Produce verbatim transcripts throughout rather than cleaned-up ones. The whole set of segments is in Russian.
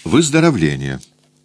Выздоровление.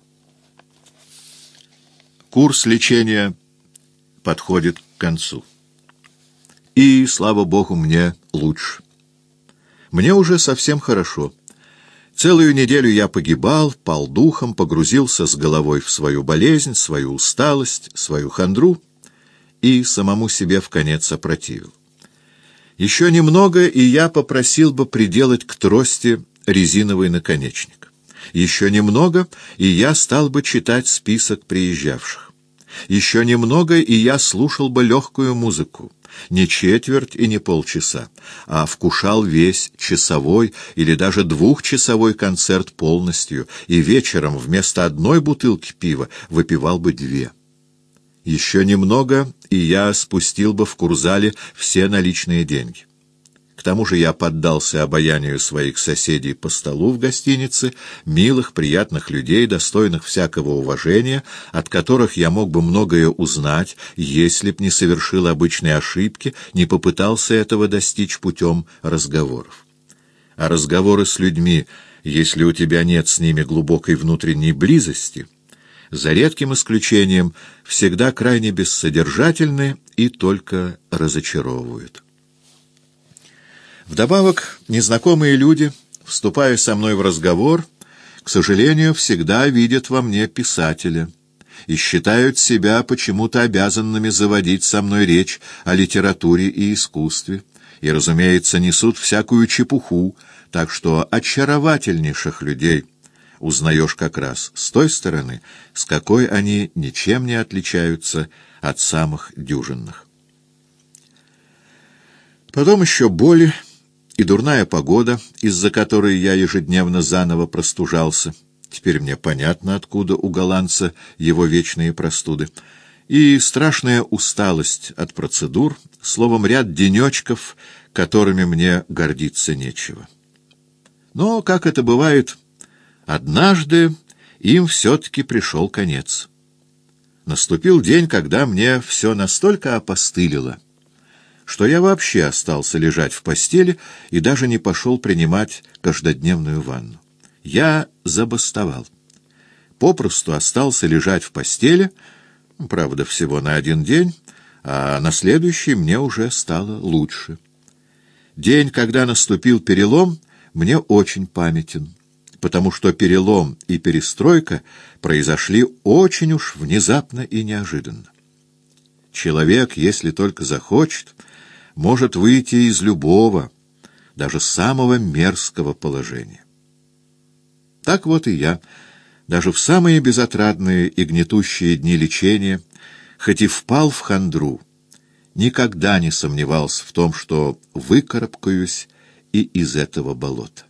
Курс лечения подходит к концу. И, слава Богу, мне лучше. Мне уже совсем хорошо. Целую неделю я погибал, пал духом, погрузился с головой в свою болезнь, свою усталость, свою хандру и самому себе вконец опротивил. Еще немного, и я попросил бы приделать к трости резиновый наконечник. Еще немного, и я стал бы читать список приезжавших. Еще немного, и я слушал бы легкую музыку, не четверть и не полчаса, а вкушал весь часовой или даже двухчасовой концерт полностью, и вечером вместо одной бутылки пива выпивал бы две. Еще немного, и я спустил бы в курзале все наличные деньги. К тому же я поддался обаянию своих соседей по столу в гостинице, милых, приятных людей, достойных всякого уважения, от которых я мог бы многое узнать, если б не совершил обычной ошибки, не попытался этого достичь путем разговоров. А разговоры с людьми, если у тебя нет с ними глубокой внутренней близости, за редким исключением, всегда крайне бессодержательны и только разочаровывают. Вдобавок, незнакомые люди, вступая со мной в разговор, к сожалению, всегда видят во мне писателя и считают себя почему-то обязанными заводить со мной речь о литературе и искусстве, и, разумеется, несут всякую чепуху, так что очаровательнейших людей узнаешь как раз с той стороны, с какой они ничем не отличаются от самых дюжинных. Потом еще боли и дурная погода, из-за которой я ежедневно заново простужался. Теперь мне понятно, откуда у голландца его вечные простуды. И страшная усталость от процедур, словом, ряд денечков, которыми мне гордиться нечего. Но, как это бывает, однажды им все-таки пришел конец. Наступил день, когда мне все настолько опостылило, что я вообще остался лежать в постели и даже не пошел принимать каждодневную ванну. Я забастовал. Попросту остался лежать в постели, правда, всего на один день, а на следующий мне уже стало лучше. День, когда наступил перелом, мне очень памятен, потому что перелом и перестройка произошли очень уж внезапно и неожиданно. Человек, если только захочет, может выйти из любого, даже самого мерзкого положения. Так вот и я, даже в самые безотрадные и гнетущие дни лечения, хоть и впал в хандру, никогда не сомневался в том, что выкарабкаюсь и из этого болота.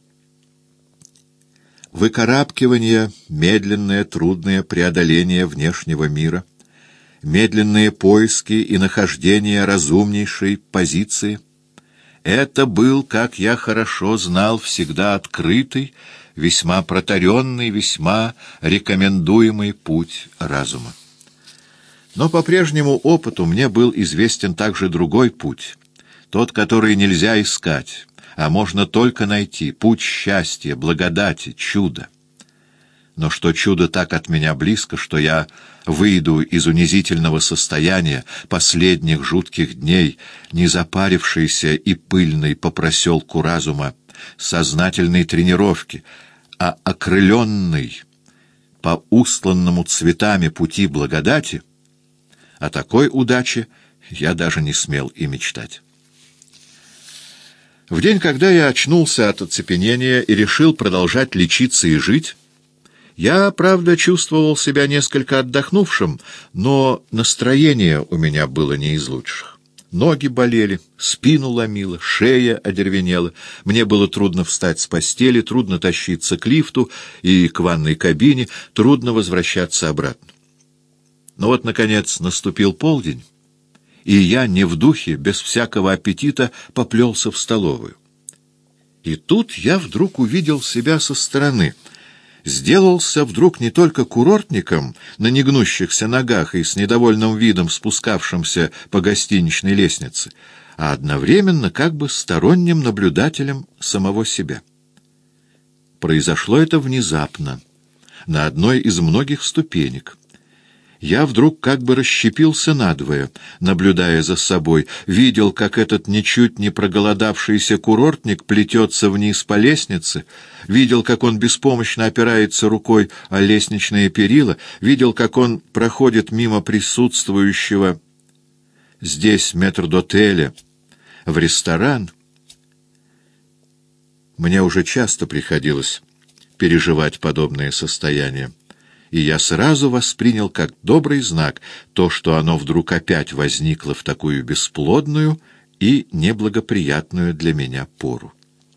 Выкарабкивание, медленное, трудное преодоление внешнего мира, медленные поиски и нахождение разумнейшей позиции — это был, как я хорошо знал, всегда открытый, весьма протаренный, весьма рекомендуемый путь разума. Но по прежнему опыту мне был известен также другой путь, тот, который нельзя искать, а можно только найти, путь счастья, благодати, чуда. Но что чудо так от меня близко, что я выйду из унизительного состояния последних жутких дней, не запарившийся и пыльный по проселку разума, сознательной тренировки, а окрыленный по устланному цветами пути благодати, о такой удаче я даже не смел и мечтать. В день, когда я очнулся от оцепенения и решил продолжать лечиться и жить, я, правда, чувствовал себя несколько отдохнувшим, но настроение у меня было не из лучших. Ноги болели, спину ломило, шея одервенела. Мне было трудно встать с постели, трудно тащиться к лифту и к ванной кабине, трудно возвращаться обратно. Но вот, наконец, наступил полдень, и я, не в духе, без всякого аппетита, поплелся в столовую. И тут я вдруг увидел себя со стороны — сделался вдруг не только курортником на негнущихся ногах и с недовольным видом спускавшимся по гостиничной лестнице, а одновременно как бы сторонним наблюдателем самого себя. Произошло это внезапно, на одной из многих ступенек. Я вдруг как бы расщепился надвое, наблюдая за собой, видел, как этот ничуть не проголодавшийся курортник плетется вниз по лестнице, видел, как он беспомощно опирается рукой о лестничные перила, видел, как он проходит мимо присутствующего здесь метрдотеля в ресторан. Мне уже часто приходилось переживать подобное состояние, и я сразу воспринял как добрый знак то, что оно вдруг опять возникло в такую бесплодную и неблагоприятную для меня пору.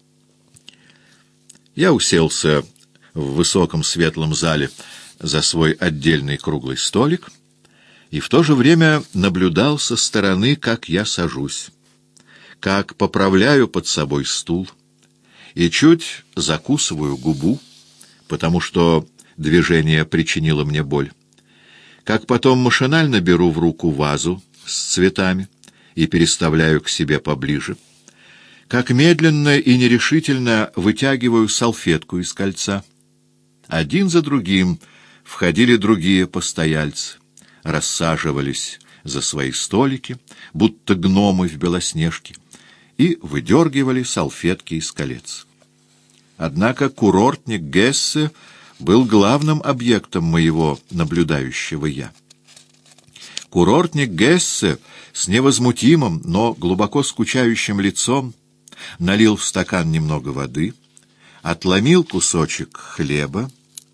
Я уселся в высоком светлом зале за свой отдельный круглый столик и в то же время наблюдал со стороны, как я сажусь, как поправляю под собой стул и чуть закусываю губу, потому что движение причинило мне боль. Как потом машинально беру в руку вазу с цветами и переставляю к себе поближе. Как медленно и нерешительно вытягиваю салфетку из кольца. Один за другим входили другие постояльцы, рассаживались за свои столики, будто гномы в Белоснежке, и выдергивали салфетки из колец. Однако курортник Гессе был главным объектом моего наблюдающего «я». Курортник Гессе с невозмутимым, но глубоко скучающим лицом налил в стакан немного воды, отломил кусочек хлеба,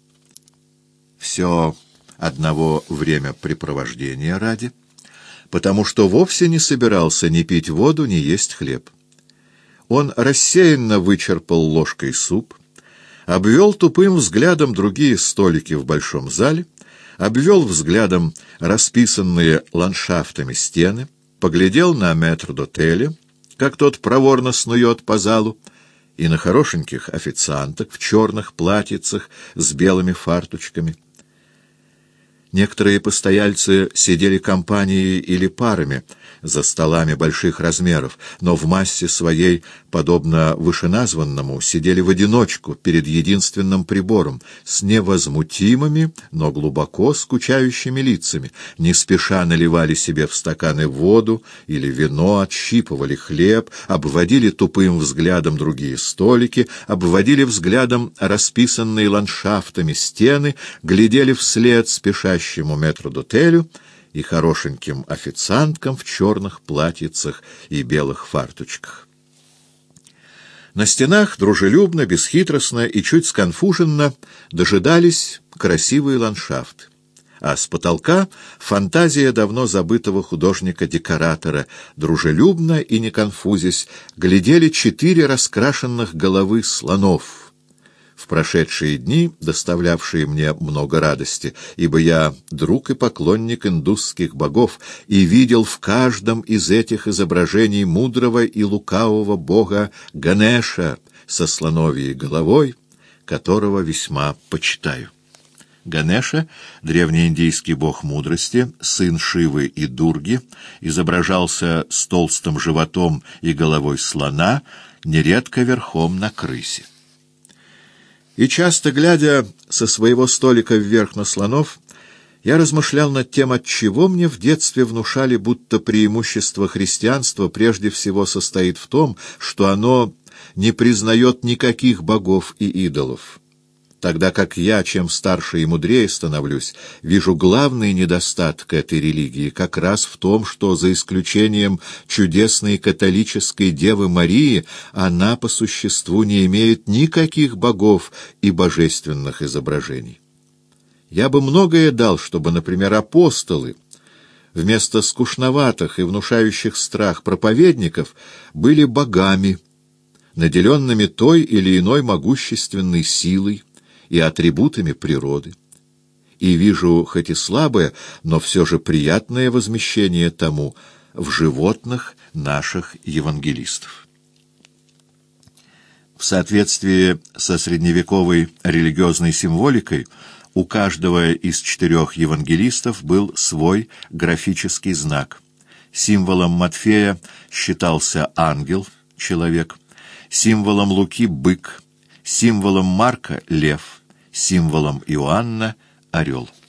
все одного времяпрепровождения ради, потому что вовсе не собирался ни пить воду, ни есть хлеб. Он рассеянно вычерпал ложкой суп, обвел тупым взглядом другие столики в большом зале, обвел взглядом расписанные ландшафтами стены, поглядел на метрдотеля, как тот проворно снует по залу, и на хорошеньких официанток в черных платьицах с белыми фарточками. Некоторые постояльцы сидели компанией или парами за столами больших размеров, но в массе своей, подобно вышеназванному, сидели в одиночку перед единственным прибором, с невозмутимыми, но глубоко скучающими лицами, не спеша наливали себе в стаканы воду или вино, отщипывали хлеб, обводили тупым взглядом другие столики, обводили взглядом расписанные ландшафтами стены, глядели вслед спешащим метрдотелю и хорошеньким официанткам в черных платьицах и белых фарточках. На стенах дружелюбно, бесхитростно и чуть сконфуженно дожидались красивые ландшафты, а с потолка фантазия давно забытого художника-декоратора, дружелюбно и не конфузясь, глядели четыре раскрашенных головы слонов, в прошедшие дни доставлявшие мне много радости, ибо я друг и поклонник индусских богов и видел в каждом из этих изображений мудрого и лукавого бога Ганеша со слоновьей головой, которого весьма почитаю. Ганеша, древнеиндийский бог мудрости, сын Шивы и Дурги, изображался с толстым животом и головой слона, нередко верхом на крысе. И часто, глядя со своего столика вверх на слонов, я размышлял над тем, отчего мне в детстве внушали, будто преимущество христианства прежде всего состоит в том, что оно не признает никаких богов и идолов, тогда как я, чем старше и мудрее становлюсь, вижу главный недостаток этой религии как раз в том, что, за исключением чудесной католической Девы Марии, она по существу не имеет никаких богов и божественных изображений. Я бы многое дал, чтобы, например, апостолы, вместо скучноватых и внушающих страх проповедников, были богами, наделенными той или иной могущественной силой и атрибутами природы, и вижу, хоть и слабое, но все же приятное возмещение тому в животных наших евангелистов. В соответствии со средневековой религиозной символикой у каждого из четырех евангелистов был свой графический знак. Символом Матфея считался ангел, человек, символом Луки — бык, символом Марка — лев, символом Иоанна — орел.